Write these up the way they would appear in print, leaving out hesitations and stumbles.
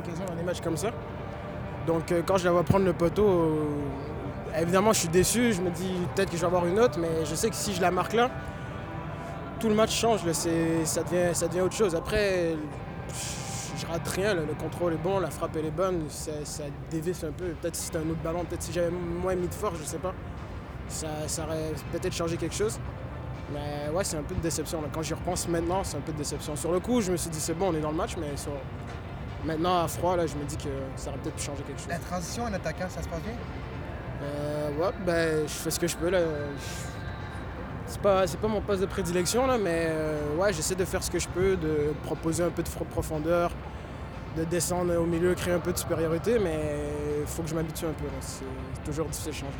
l'occasion dans des matchs comme ça. Donc quand je la vois prendre le poteau, évidemment je suis déçu, je me dis peut-être que je vais avoir une autre, mais je sais que si je la marque là, tout le match change, là, ça devient autre chose. Après, je rate rien, là, le contrôle est bon, la frappe elle est bonne, ça dévisse un peu. Peut-être si c'était un autre ballon, peut-être si j'avais moins mis de force, je sais pas. Ça aurait peut-être changé quelque chose. Mais ouais, c'est un peu de déception. Là. Quand j'y repense maintenant, c'est un peu de déception. Sur le coup, je me suis dit c'est bon, on est dans le match, mais maintenant à froid, là, je me dis que ça aurait peut-être pu changer quelque chose. La transition en attaquant, ça se passe bien? Ouais, ben je fais ce que je peux là. C'est pas mon poste de prédilection là, mais ouais, j'essaie de faire ce que je peux, de proposer un peu de profondeur, de descendre au milieu, créer un peu de supériorité, mais il faut que je m'habitue un peu. Là. C'est toujours difficile de changer.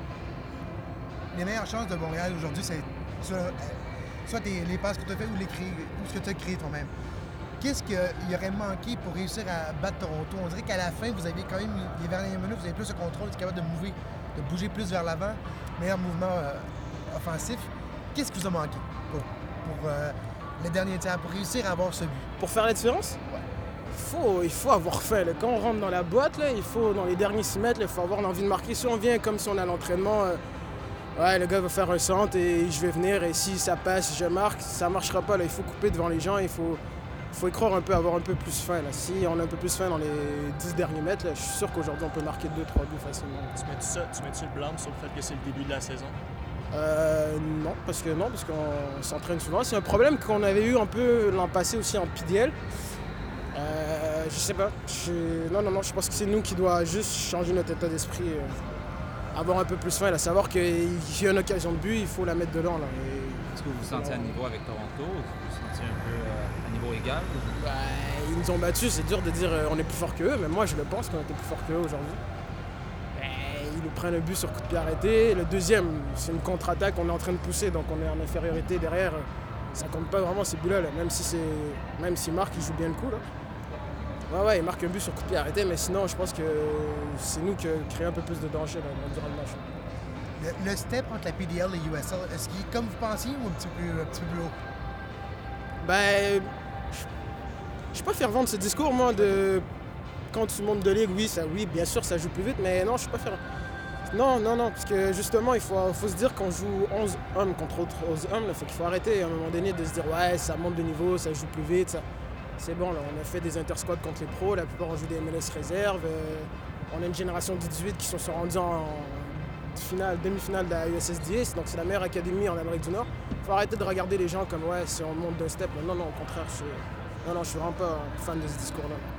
Les meilleures chances de Montréal aujourd'hui, c'est soit les passes que tu as faites ou ce que tu as créé toi-même. Qu'est-ce qu'il aurait manqué pour réussir à battre Toronto? On dirait qu'à la fin, vous aviez quand même, les dernières minutes, vous avez plus de contrôle, vous êtes capable de bouger plus vers l'avant, meilleur mouvement offensif. Qu'est-ce qui vous a manqué pour les derniers tiers, pour réussir à avoir ce but? Pour faire la différence? Ouais. Il faut avoir faim. Là. Quand on rentre dans la boîte, là, dans les derniers 6 mètres, il faut avoir l'envie de marquer. Si on vient comme si on a l'entraînement, ouais, le gars va faire un centre et je vais venir et si ça passe, je marque, ça marchera pas. Là. Il faut couper devant les gens, il faut y croire un peu, avoir un peu plus faim. Là. Si on a un peu plus faim dans les 10 derniers mètres, là, je suis sûr qu'aujourd'hui on peut marquer 2-3 buts facilement. Tu mets-tu le blâme sur le fait que c'est le début de la saison? Non, parce qu'on s'entraîne souvent. C'est un problème qu'on avait eu un peu l'an passé aussi en PDL. Je sais pas. Non, je pense que c'est nous qui doit juste changer notre état d'esprit. Avoir un peu plus faim, là, savoir qu'il y a une occasion de but, il faut la mettre dedans. Là, Est-ce que vous vous sentez à niveau avec Toronto? Est-ce que vous vous sentez un peu à niveau égal? Bah, ils nous ont battus, c'est dur de dire on est plus fort qu'eux, mais moi je le pense qu'on était plus fort qu'eux aujourd'hui. Ils nous prennent le but sur coup de pied arrêté. Le deuxième, c'est une contre-attaque, on est en train de pousser, donc on est en infériorité derrière. Ça compte pas vraiment ces buts-là, là. Même si Marc il joue bien le coup. Là. Ouais, il marque un but sur coup de pied arrêté, mais sinon je pense que c'est nous qui créons un peu plus de danger là, durant le match. Le step entre la PDL et USL, est-ce qu'il est comme vous pensiez ou un petit peu plus haut? Ben, je suis pas faire vendre ce discours, moi, de quand tu montes de ligue, oui, bien sûr, ça joue plus vite, mais non, je suis pas faire. Non, parce que justement, il faut se dire qu'on joue 11 hommes contre 11 hommes, il faut qu'il faut arrêter à un moment donné de se dire ouais, ça monte de niveau, ça joue plus vite, ça. C'est bon, là, on a fait des intersquads contre les pros, la plupart ont joué des MLS réserves, on a une génération de 18 qui sont rendus en demi-finale de la USSDA, donc c'est la meilleure académie en Amérique du Nord. Il faut arrêter de regarder les gens comme ouais, si on monte d'un step, non, au contraire, je suis vraiment pas fan de ce discours-là.